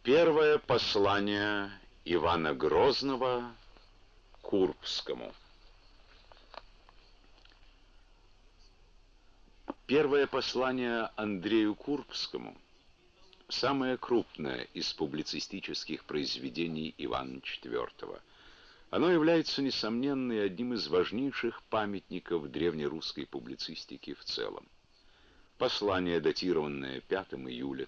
Первое послание Ивана Грозного Курбскому. Первое послание Андрею Курбскому самое крупное из публицистических произведений Ивана IV. Оно является, несомненно, и одним из важнейших памятников древнерусской публицистики в целом. Послание, датированное 5 июля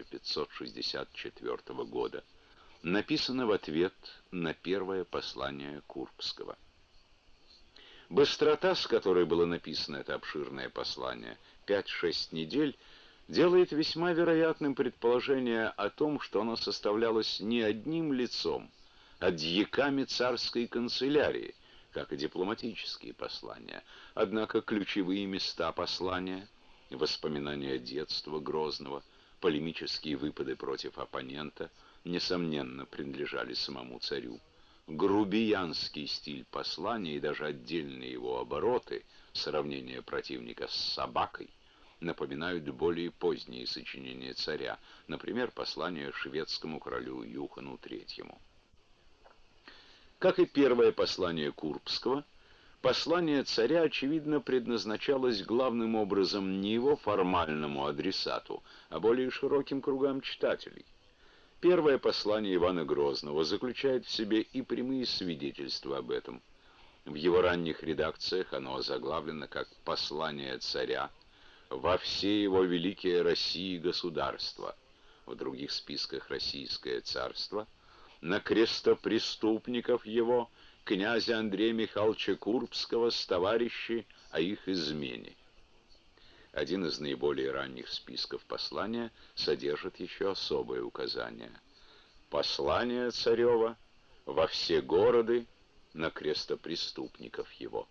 1564 года, написано в ответ на первое послание Курбского. Быстрота, с которой было написано это обширное послание, 5-6 недель, делает весьма вероятным предположение о том, что оно составлялось не одним лицом, а дьяками царской канцелярии, как и дипломатические послания. Однако ключевые места послания, воспоминания детства Грозного, полемические выпады против оппонента, несомненно, принадлежали самому царю. Грубиянский стиль послания и даже отдельные его обороты, сравнение противника с собакой, напоминают более поздние сочинения царя, например, послание шведскому королю Юхану III. Как и первое послание Курбского, послание царя, очевидно, предназначалось главным образом не его формальному адресату, а более широким кругам читателей. Первое послание Ивана Грозного заключает в себе и прямые свидетельства об этом. В его ранних редакциях оно озаглавлено как «Послание царя во все его великие России государства», в других списках «Российское царство», на крестопреступников его, князя Андрея Михайловича Курбского с товарищи о их измене. Один из наиболее ранних списков послания содержит еще особое указание. Послание царева во все города на крестопреступников его.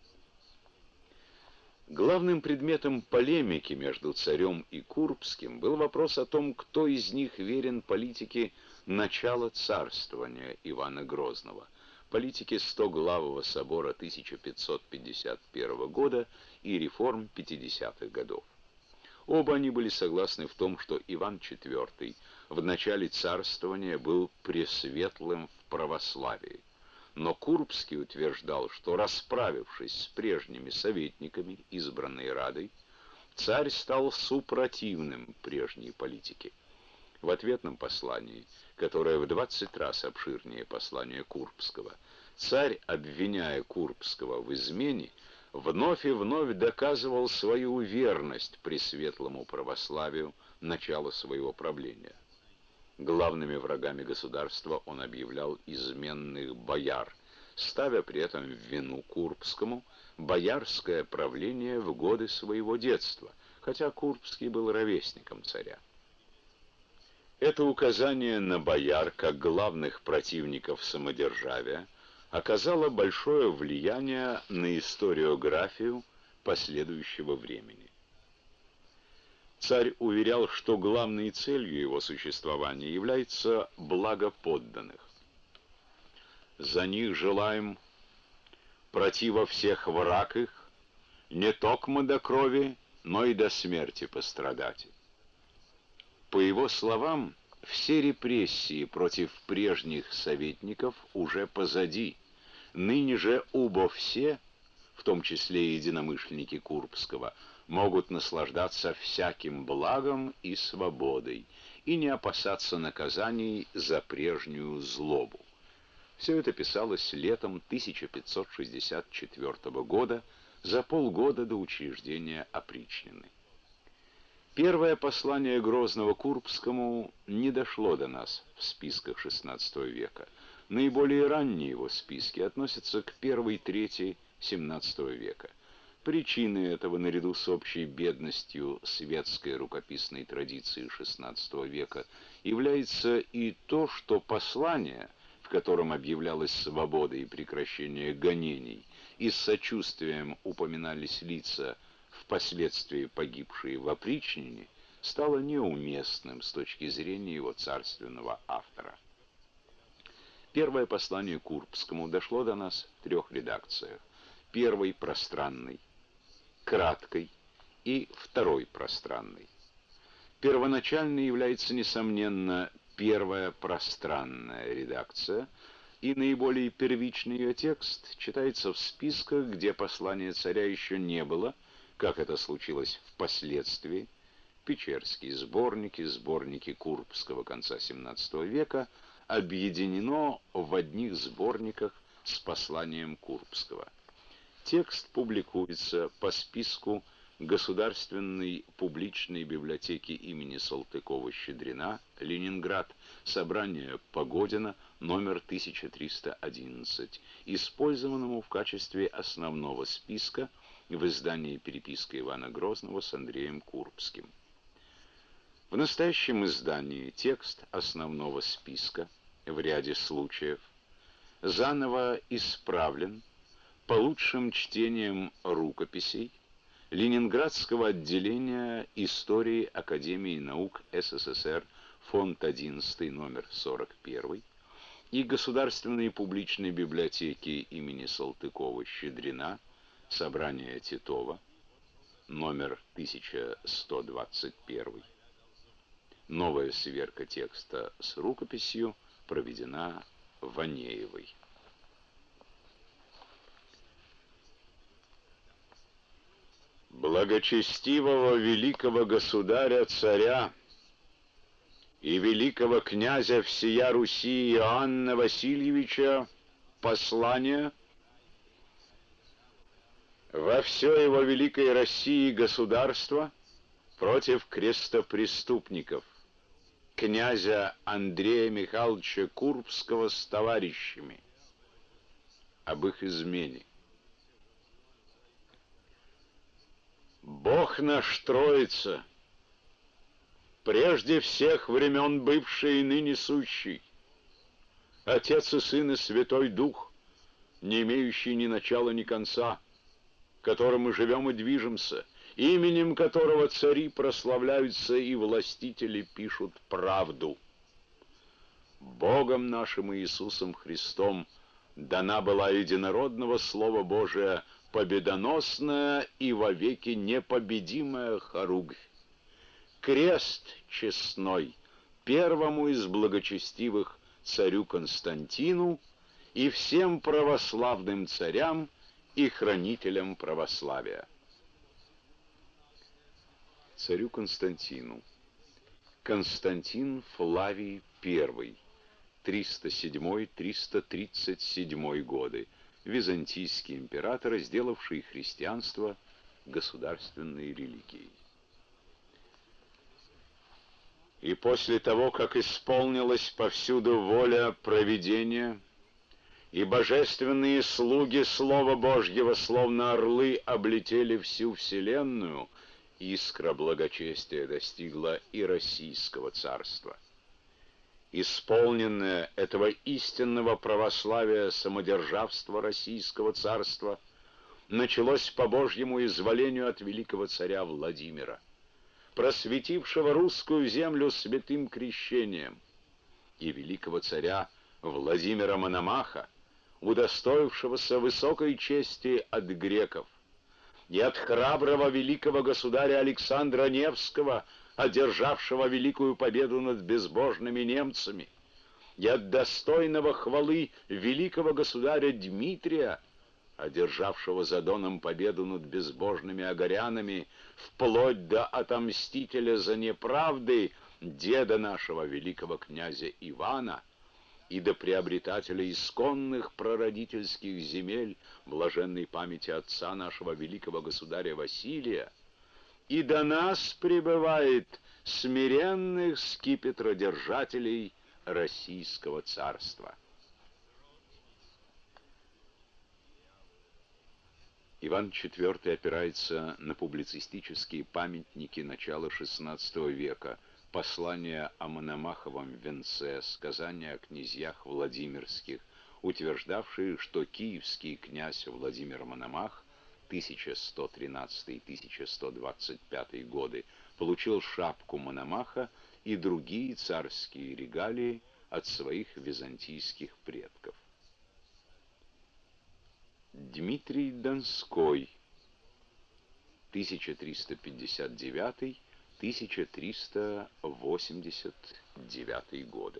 Главным предметом полемики между царем и Курбским был вопрос о том, кто из них верен политике начала царствования Ивана Грозного, политике Стоглавого собора 1551 года и реформ 50-х годов. Оба они были согласны в том, что Иван IV в начале царствования был пресветлым в православии. Но Курбский утверждал, что, расправившись с прежними советниками, избранной Радой, царь стал супротивным прежней политике. В ответном послании, которое в 20 раз обширнее послания Курбского, царь, обвиняя Курбского в измене, вновь и вновь доказывал свою верность пресветлому православию начала своего правления. Главными врагами государства он объявлял изменных бояр, ставя при этом в вину Курбскому боярское правление в годы своего детства, хотя Курбский был ровесником царя. Это указание на бояр как главных противников самодержавия оказало большое влияние на историографию последующего времени. Царь уверял, что главной целью его существования является благо подданных. «За них желаем, противо всех враг их, не токмо до крови, но и до смерти пострадать». По его словам, все репрессии против прежних советников уже позади. Ныне же убо все, в том числе и единомышленники Курбского, могут наслаждаться всяким благом и свободой и не опасаться наказаний за прежнюю злобу. Все это писалось летом 1564 года, за полгода до учреждения опричнины. Первое послание Грозного Курбскому не дошло до нас в списках XVI века. Наиболее ранние его списки относятся к первой трети XVII века. Причиной этого, наряду с общей бедностью светской рукописной традиции XVI века, является и то, что послание, в котором объявлялась свобода и прекращение гонений, и с сочувствием упоминались лица, впоследствии погибшие в опричнине, стало неуместным с точки зрения его царственного автора. Первое послание Курбскому дошло до нас в 3 редакциях. Первой пространной, краткой и второй пространной. Первоначальной является, несомненно, первая пространная редакция, и наиболее первичный ее текст читается в списках, где послания царя еще не было, как это случилось впоследствии. Печерские сборники, сборники Курбского конца XVII века объединено в одних сборниках с посланием Курбского. Текст публикуется по списку Государственной публичной библиотеки имени Салтыкова-Щедрина, Ленинград, собрание Погодина, номер 1311, использованному в качестве основного списка в издании «Переписка Ивана Грозного» с Андреем Курбским. В настоящем издании текст основного списка в ряде случаев заново исправлен по лучшим чтениям рукописей Ленинградского отделения истории Академии наук СССР, фонд 11, номер 41, и Государственной публичной библиотеки имени Салтыкова-Щедрина, собрание Титова, номер 1121. Новая сверка текста с рукописью проведена Ванеевой. Благочестивого великого государя-царя и великого князя всея Руси Иоанна Васильевича послание во все его великой России государство против крестопреступников, князя Андрея Михайловича Курбского с товарищами, об их измене. Бог наш Троица, прежде всех времен бывший и ныне сущий, Отец и Сын и Святой Дух, не имеющий ни начала, ни конца, которым мы живем и движемся, именем которого цари прославляются и властители пишут правду. Богом нашим Иисусом Христом дана была единородного Слова Божия победоносная и вовеки непобедимая хоругвь. Крест честной первому из благочестивых царю Константину и всем православным царям и хранителям православия. Царю Константину. Константин Флавий I, 307-337 годы, византийский император, сделавший христианство государственной религией. И после того, как исполнилась повсюду воля провидения, и божественные слуги Слова Божьего, словно орлы, облетели всю вселенную, искра благочестия достигла и Российского царства. Исполненное этого истинного православия самодержавства Российского царства началось по Божьему изволению от великого царя Владимира, просветившего русскую землю святым крещением, и великого царя Владимира Мономаха, удостоившегося высокой чести от греков, и от храброго великого государя Александра Невского, одержавшего великую победу над безбожными немцами, и от достойного хвалы великого государя Дмитрия, одержавшего за Доном победу над безбожными агарянами, вплоть до отомстителя за неправды деда нашего великого князя Ивана, и до приобретателя исконных прародительских земель, блаженной памяти отца нашего великого государя Василия, и до нас пребывает смиренных скипетродержателей Российского царства. Иван IV опирается на публицистические памятники начала XVI века, послания о Мономаховом венце, сказания о князьях Владимирских, утверждавшие, что киевский князь Владимир Мономах 1113-1125 годы получил шапку Мономаха и другие царские регалии от своих византийских предков. Дмитрий Донской, 1359 1389 годы.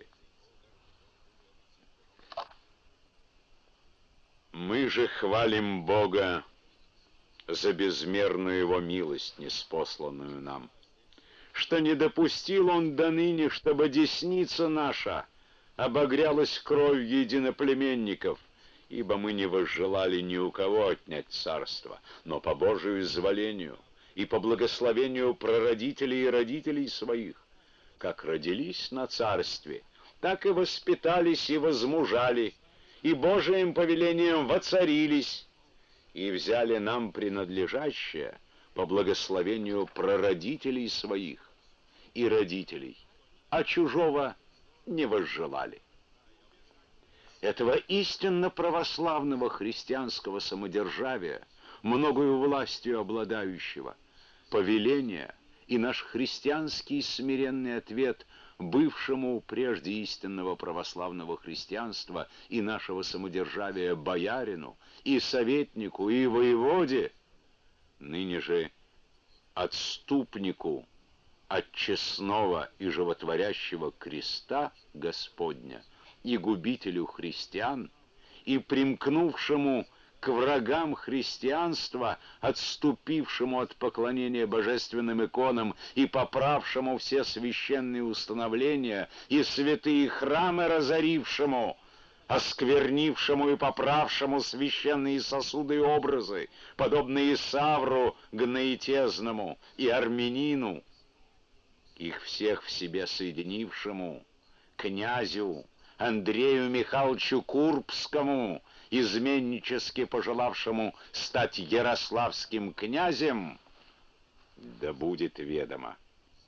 Мы же хвалим Бога за безмерную Его милость, ниспосланную нам, что не допустил Он до ныне, чтобы десница наша обогрялась кровью единоплеменников, ибо мы не возжелали ни у кого отнять царство, но по Божию изволению и по благословению прародителей и родителей своих, как родились на царстве, так и воспитались и возмужали, и Божиим повелением воцарились, и взяли нам принадлежащее по благословению прародителей своих и родителей, а чужого не возжелали. Этого истинно православного христианского самодержавия, многою властью обладающего, повеления и наш христианский смиренный ответ бывшему прежде истинного православного христианства и нашего самодержавия боярину, и советнику, и воеводе, ныне же отступнику от честного и животворящего креста Господня и губителю христиан, и примкнувшему к врагам христианства, отступившему от поклонения божественным иконам и поправшему все священные установления и святые храмы разорившему, осквернившему и поправшему священные сосуды и образы, подобные Исавру Гнаитезному и Армянину, их всех в себе соединившему, князю Андрею Михайловичу Курбскому, изменнически пожелавшему стать ярославским князем, да будет ведомо.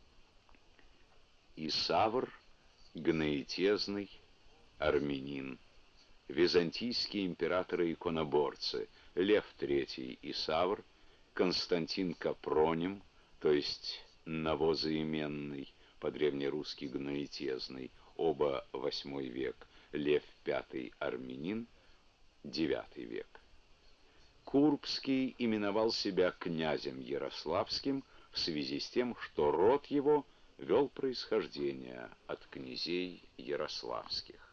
Исавр Гнаитезный, армянин, византийские императоры-иконоборцы, Лев III Исавр, Константин Капроним, то есть новозаименный, по-древнерусски Гнаитезный, оба VIII век, Лев V армянин, IX век. Курбский именовал себя князем Ярославским в связи с тем, что род его вел происхождение от князей ярославских.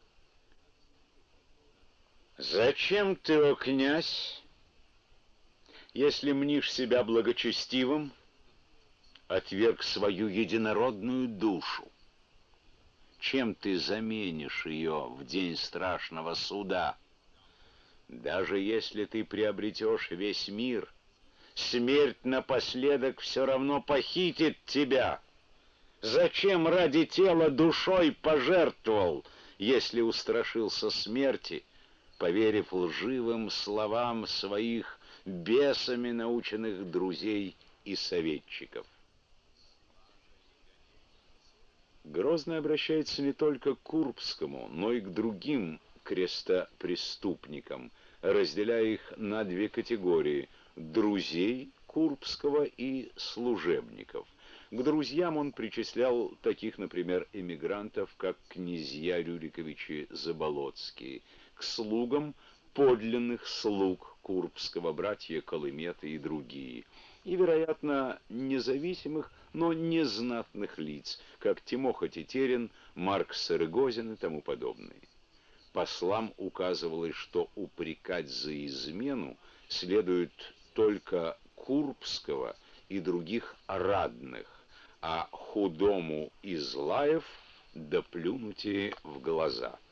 «Зачем ты, о князь, если мнишь себя благочестивым, отверг свою единородную душу? Чем ты заменишь ее в день страшного суда? Даже если ты приобретешь весь мир, смерть напоследок все равно похитит тебя. Зачем ради тела душой пожертвовал, если устрашился смерти, поверив лживым словам своих бесами наученных друзей и советчиков?» Грозный обращается не только к Курбскому, но и к другим крестопреступникам, разделяя их на две категории – друзей Курбского и служебников. К друзьям он причислял таких, например, эмигрантов, как князья Рюриковичи Заболоцкие, к слугам – подлинных слуг Курбского, братья Колыметы и другие, и, вероятно, независимых, но незнатных лиц, как Тимоха Тетерин, Марк Сырыгозин и тому подобные. Послам указывалось, что упрекать за измену следует только Курбского и других ратных, а худому из лаев доплюнуть в глаза.